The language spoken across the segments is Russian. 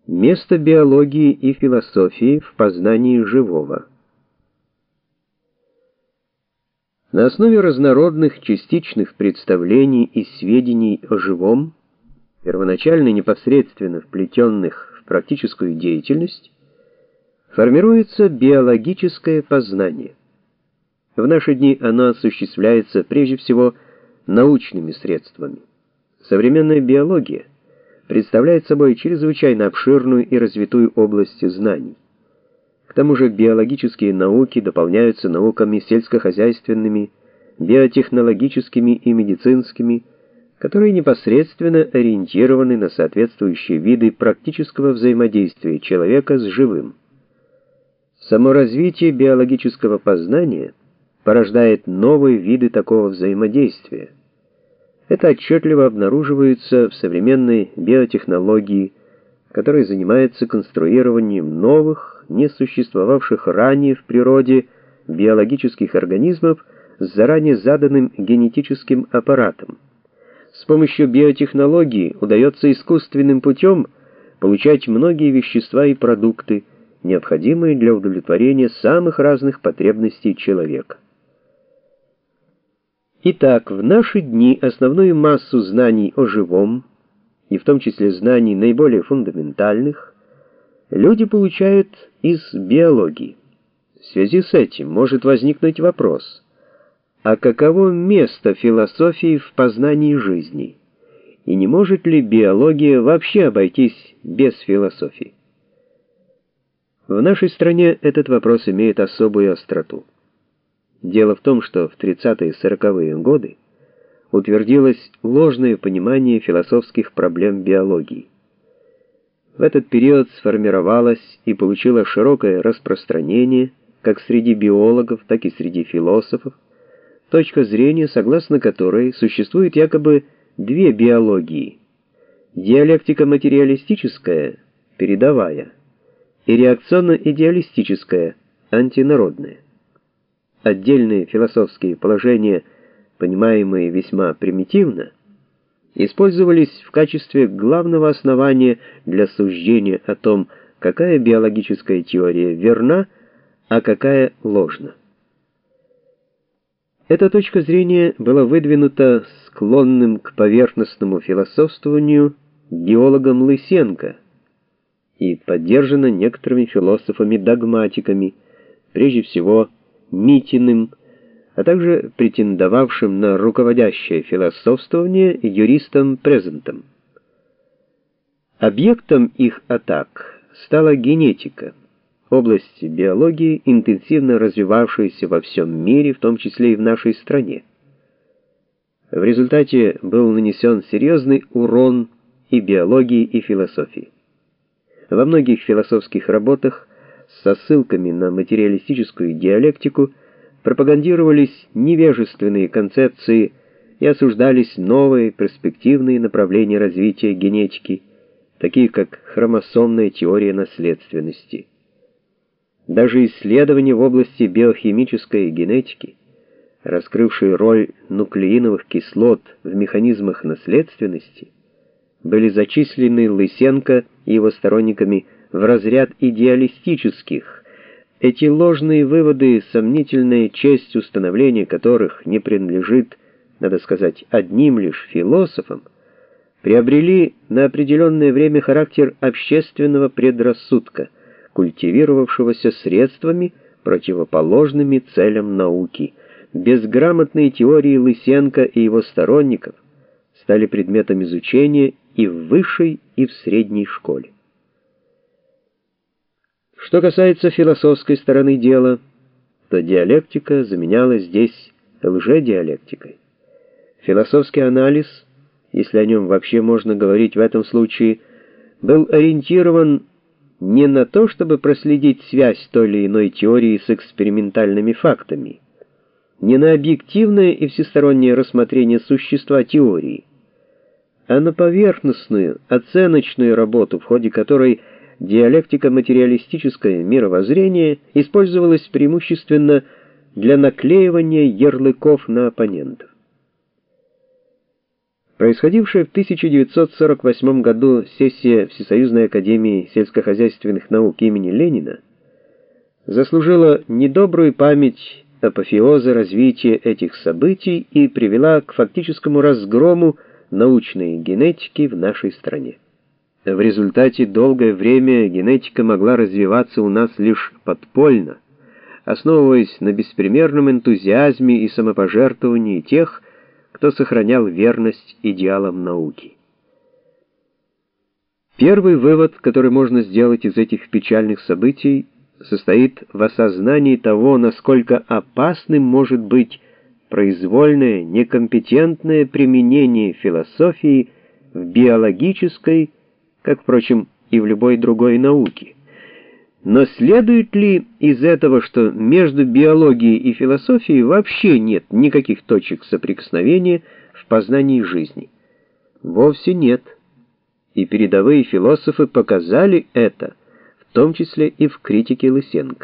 Место биологии и философии в познании живого. На основе разнородных частичных представлений и сведений о живом, первоначально непосредственно вплетенных в практическую деятельность, формируется биологическое познание. В наши дни оно осуществляется прежде всего научными средствами. Современная биология представляет собой чрезвычайно обширную и развитую область знаний. К тому же биологические науки дополняются науками сельскохозяйственными, биотехнологическими и медицинскими, которые непосредственно ориентированы на соответствующие виды практического взаимодействия человека с живым. Само развитие биологического познания порождает новые виды такого взаимодействия. Это отчетливо обнаруживается в современной биотехнологии, которая занимается конструированием новых, не существовавших ранее в природе биологических организмов с заранее заданным генетическим аппаратом. С помощью биотехнологии удается искусственным путем получать многие вещества и продукты, необходимые для удовлетворения самых разных потребностей человека. Итак, в наши дни основную массу знаний о живом, и в том числе знаний наиболее фундаментальных, люди получают из биологии. В связи с этим может возникнуть вопрос: а каково место философии в познании жизни? И не может ли биология вообще обойтись без философии? В нашей стране этот вопрос имеет особую остроту. Дело в том, что в 30-е и 40-е годы утвердилось ложное понимание философских проблем биологии. В этот период сформировалась и получила широкое распространение как среди биологов, так и среди философов точка зрения, согласно которой существует якобы две биологии: диалектико-материалистическая, передовая, и реакционно-идеалистическая, антинародная. Отдельные философские положения, понимаемые весьма примитивно, использовались в качестве главного основания для суждения о том, какая биологическая теория верна, а какая ложна. Эта точка зрения была выдвинута склонным к поверхностному философствованию геологом Лысенко и поддержана некоторыми философами-догматиками, прежде всего Митиным, а также претендовавшим на руководящее философствование юристом Презентом. Объектом их атак стала генетика, область биологии, интенсивно развивавшаяся во всем мире, в том числе и в нашей стране. В результате был нанесен серьезный урон и биологии, и философии. Во многих философских работах со ссылками на материалистическую диалектику пропагандировались невежественные концепции и осуждались новые перспективные направления развития генетики, такие как хромосомная теория наследственности. Даже исследования в области биохимической генетики, раскрывшие роль нуклеиновых кислот в механизмах наследственности, были зачислены Лысенко и его сторонниками в разряд идеалистических. Эти ложные выводы, сомнительная честь установления которых не принадлежит, надо сказать, одним лишь философам, приобрели на определенное время характер общественного предрассудка, культивировавшегося средствами, противоположными целям науки. Безграмотные теории Лысенко и его сторонников стали предметом изучения и в высшей, и в средней школе. Что касается философской стороны дела, то диалектика заменялась здесь лжедиалектикой. Философский анализ, если о нем вообще можно говорить в этом случае, был ориентирован не на то, чтобы проследить связь той или иной теории с экспериментальными фактами, не на объективное и всестороннее рассмотрение существа теории, а на поверхностную, оценочную работу, в ходе которой диалектико-материалистическое мировоззрение использовалось преимущественно для наклеивания ярлыков на оппонентов. Происходившая в 1948 году сессия Всесоюзной академии сельскохозяйственных наук имени Ленина заслужила недобрую память апофеоза развития этих событий и привела к фактическому разгрому научной генетики в нашей стране. В результате долгое время генетика могла развиваться у нас лишь подпольно, основываясь на беспримерном энтузиазме и самопожертвовании тех, кто сохранял верность идеалам науки. Первый вывод, который можно сделать из этих печальных событий, состоит в осознании того, насколько опасным может быть произвольное, некомпетентное применение философии в биологической, как, впрочем, и в любой другой науке. Но следует ли из этого, что между биологией и философией вообще нет никаких точек соприкосновения в познании жизни? Вовсе нет. И передовые философы показали это, в том числе и в критике Лысенко.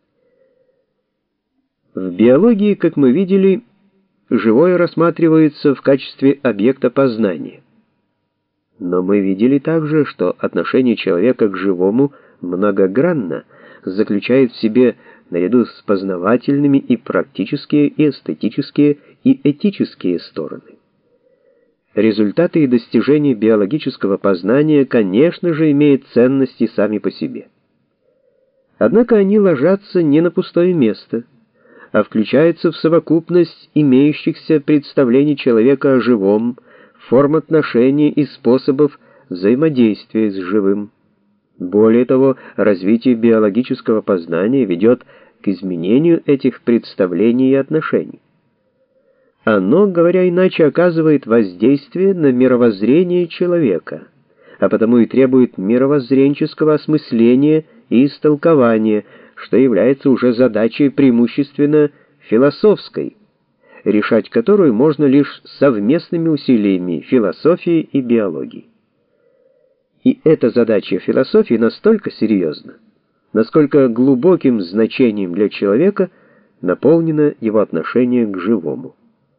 В биологии, как мы видели, живое рассматривается в качестве объекта познания. Но мы видели также, что отношение человека к живому многогранно, заключает в себе наряду с познавательными и практические, и эстетические, и этические стороны. Результаты и достижения биологического познания, конечно же, имеют ценности сами по себе. Однако они ложатся не на пустое место, а включаются в совокупность имеющихся представлений человека о живом, форм отношений и способов взаимодействия с живым. Более того, развитие биологического познания ведет к изменению этих представлений и отношений. Оно, говоря иначе, оказывает воздействие на мировоззрение человека, а потому и требует мировоззренческого осмысления и истолкования, что является уже задачей преимущественно философской, решать которую можно лишь совместными усилиями философии и биологии. И эта задача философии настолько серьезна, насколько глубоким значением для человека наполнено его отношение к живому.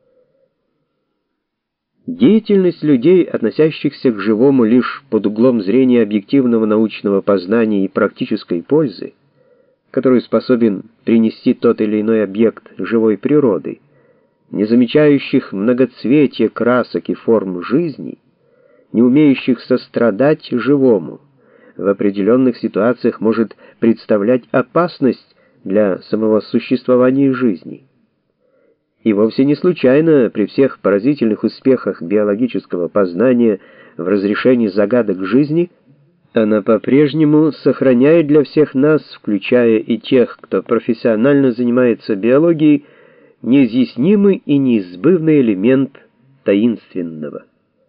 Деятельность людей, относящихся к живому лишь под углом зрения объективного научного познания и практической пользы, которую способен принести тот или иной объект живой природы, не замечающих многоцветия красок и форм жизни, не умеющих сострадать живому, в определенных ситуациях может представлять опасность для самого существования жизни. И вовсе не случайно при всех поразительных успехах биологического познания в разрешении загадок жизни она по-прежнему сохраняет для всех нас, включая и тех, кто профессионально занимается биологией, неизъяснимый и неизбывный элемент таинственного.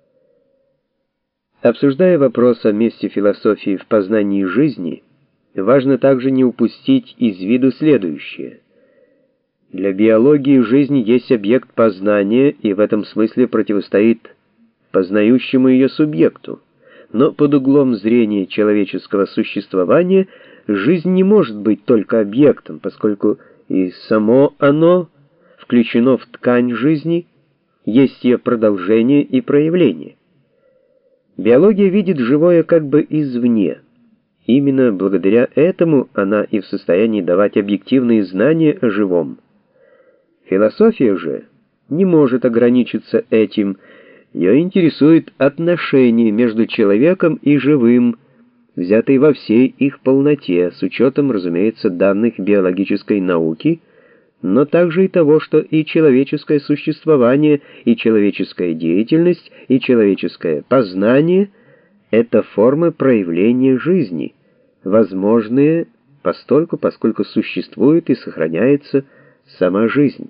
Обсуждая вопрос о месте философии в познании жизни, важно также не упустить из виду следующее. Для биологии жизнь есть объект познания и в этом смысле противостоит познающему ее субъекту. Но под углом зрения человеческого существования жизнь не может быть только объектом, поскольку и само оно включено в ткань жизни, есть ее продолжение и проявление. Биология видит живое как бы извне. Именно благодаря этому она и в состоянии давать объективные знания о живом. Философия же не может ограничиться этим. Ее интересует отношения между человеком и живым, взятые во всей их полноте, с учетом, разумеется, данных биологической науки, но также и того, что и человеческое существование, и человеческая деятельность, и человеческое познание — это формы проявления жизни, возможные постольку, поскольку существует и сохраняется сама жизнь.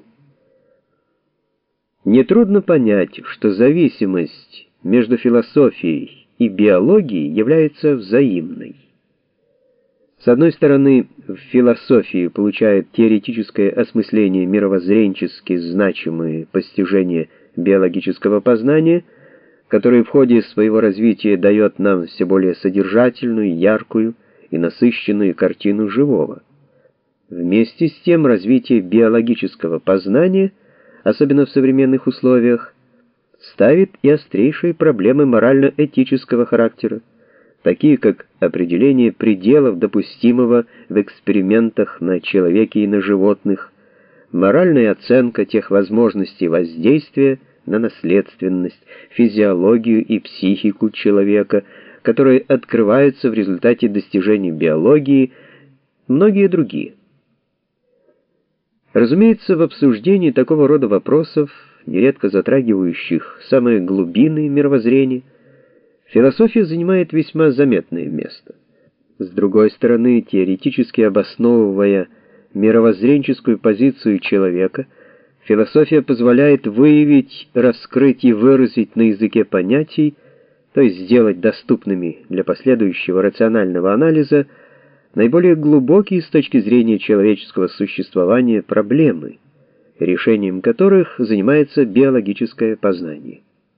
Нетрудно понять, что зависимость между философией и биологией является взаимной. С одной стороны, в философии получают теоретическое осмысление мировоззренчески значимые постижения биологического познания, которое в ходе своего развития дает нам все более содержательную, яркую и насыщенную картину живого. Вместе с тем развитие биологического познания, особенно в современных условиях, ставит и острейшие проблемы морально-этического характера, такие как определение пределов допустимого в экспериментах на человеке и на животных, моральная оценка тех возможностей воздействия на наследственность, физиологию и психику человека, которые открываются в результате достижений биологии, многие другие. Разумеется, в обсуждении такого рода вопросов, нередко затрагивающих самые глубины мировоззрения, философия занимает весьма заметное место. С другой стороны, теоретически обосновывая мировоззренческую позицию человека, философия позволяет выявить, раскрыть и выразить на языке понятий, то есть сделать доступными для последующего рационального анализа, наиболее глубокие с точки зрения человеческого существования проблемы, решением которых занимается биологическое познание.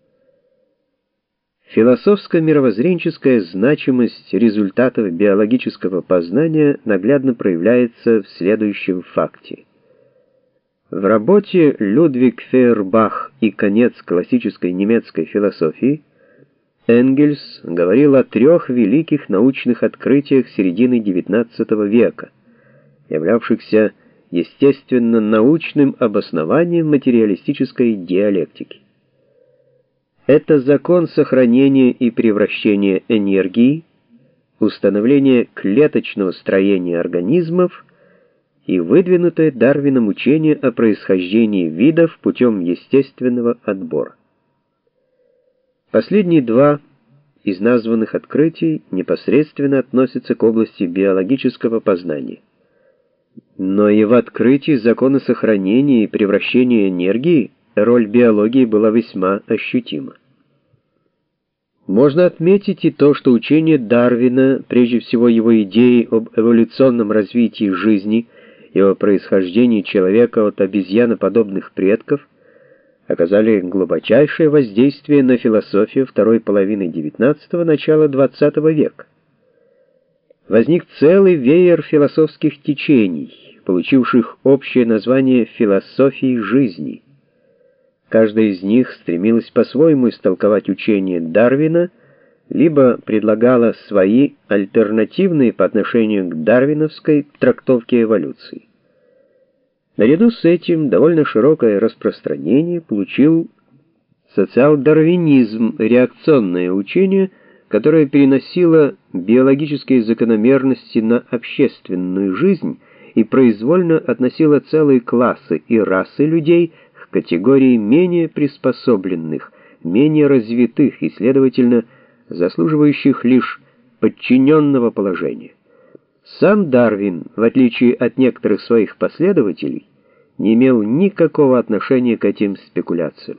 Философско-мировоззренческая значимость результатов биологического познания наглядно проявляется в следующем факте. В работе «Людвиг Фейербах и конец классической немецкой философии» Энгельс говорил о трех великих научных открытиях середины XIX века, являвшихся естественно-научным обоснованием материалистической диалектики. Это закон сохранения и превращения энергии, установление клеточного строения организмов и выдвинутое Дарвином учение о происхождении видов путем естественного отбора. Последние два из названных открытий непосредственно относятся к области биологического познания. Но и в открытии закона сохранения и превращения энергии роль биологии была весьма ощутима. Можно отметить и то, что учение Дарвина, прежде всего его идеи об эволюционном развитии жизни и о происхождении человека от обезьяноподобных предков, оказали глубочайшее воздействие на философию второй половины XIX – начала XX века. Возник целый веер философских течений, получивших общее название философии жизни. Каждая из них стремилась по-своему истолковать учение Дарвина, либо предлагала свои альтернативные по отношению к дарвиновской трактовке эволюции. Наряду с этим довольно широкое распространение получил социал-дарвинизм, реакционное учение, которое переносило биологические закономерности на общественную жизнь и произвольно относило целые классы и расы людей к категории менее приспособленных, менее развитых и, следовательно, заслуживающих лишь подчиненного положения. Сам Дарвин, в отличие от некоторых своих последователей, не имел никакого отношения к этим спекуляциям.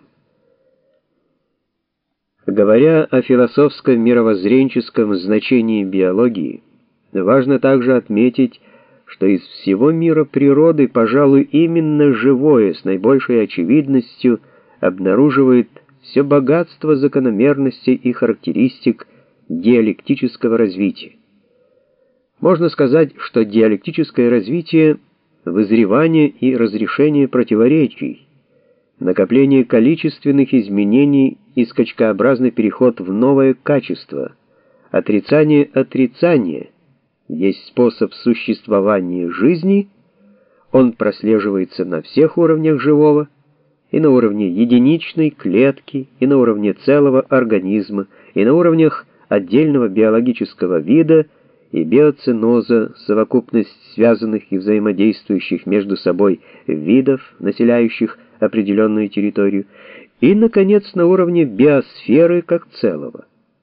Говоря о философско-мировоззренческом значении биологии, важно также отметить, что из всего мира природы, пожалуй, именно живое с наибольшей очевидностью обнаруживает все богатство закономерностей и характеристик диалектического развития. Можно сказать, что диалектическое развитие — вызревание и разрешение противоречий, накопление количественных изменений и скачкообразный переход в новое качество, отрицание отрицания есть способ существования жизни, он прослеживается на всех уровнях живого, и на уровне единичной клетки, и на уровне целого организма, и на уровнях отдельного биологического вида, и биоценоза, совокупность связанных и взаимодействующих между собой видов, населяющих определенную территорию, и, наконец, на уровне биосферы как целого.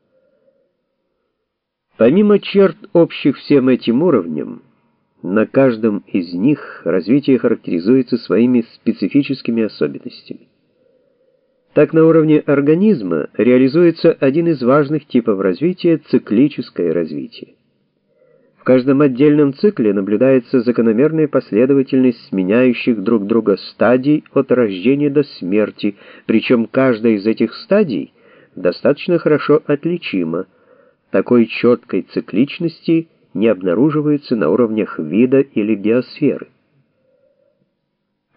Помимо черт, общих всем этим уровням, на каждом из них развитие характеризуется своими специфическими особенностями. Так, на уровне организма реализуется один из важных типов развития – циклическое развитие. В каждом отдельном цикле наблюдается закономерная последовательность сменяющих друг друга стадий от рождения до смерти, причем каждая из этих стадий достаточно хорошо отличима. Такой четкой цикличности не обнаруживается на уровнях вида или биосферы.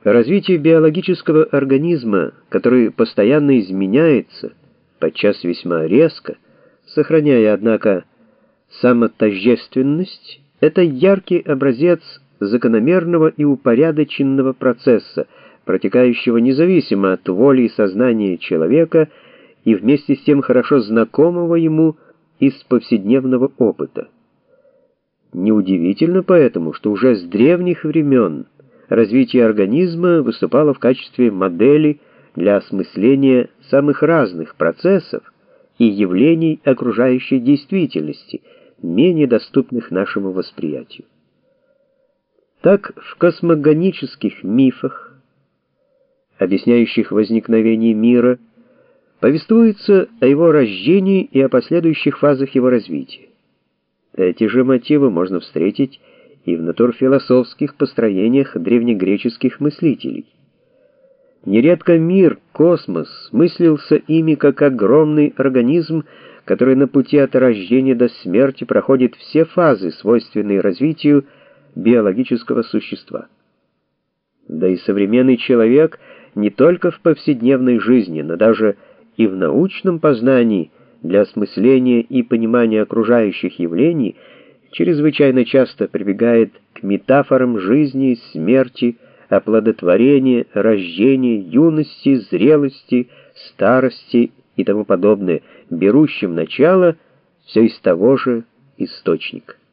Развитие биологического организма, который постоянно изменяется, подчас весьма резко, сохраняя, однако, самотождественность, это яркий образец закономерного и упорядоченного процесса, протекающего независимо от воли и сознания человека и вместе с тем хорошо знакомого ему из повседневного опыта. Неудивительно поэтому, что уже с древних времен развитие организма выступало в качестве модели для осмысления самых разных процессов и явлений окружающей действительности, менее доступных нашему восприятию. Так, в космогонических мифах, объясняющих возникновение мира, повествуется о его рождении и о последующих фазах его развития. Эти же мотивы можно встретить и в натурфилософских построениях древнегреческих мыслителей. Нередко мир, космос, мыслился ими как огромный организм, который на пути от рождения до смерти проходит все фазы, свойственные развитию биологического существа. Да и современный человек не только в повседневной жизни, но даже и в научном познании для осмысления и понимания окружающих явлений чрезвычайно часто прибегает к метафорам жизни, смерти, оплодотворения, рождения, юности, зрелости, старости и тому подобное, берущим начало все из того же источника.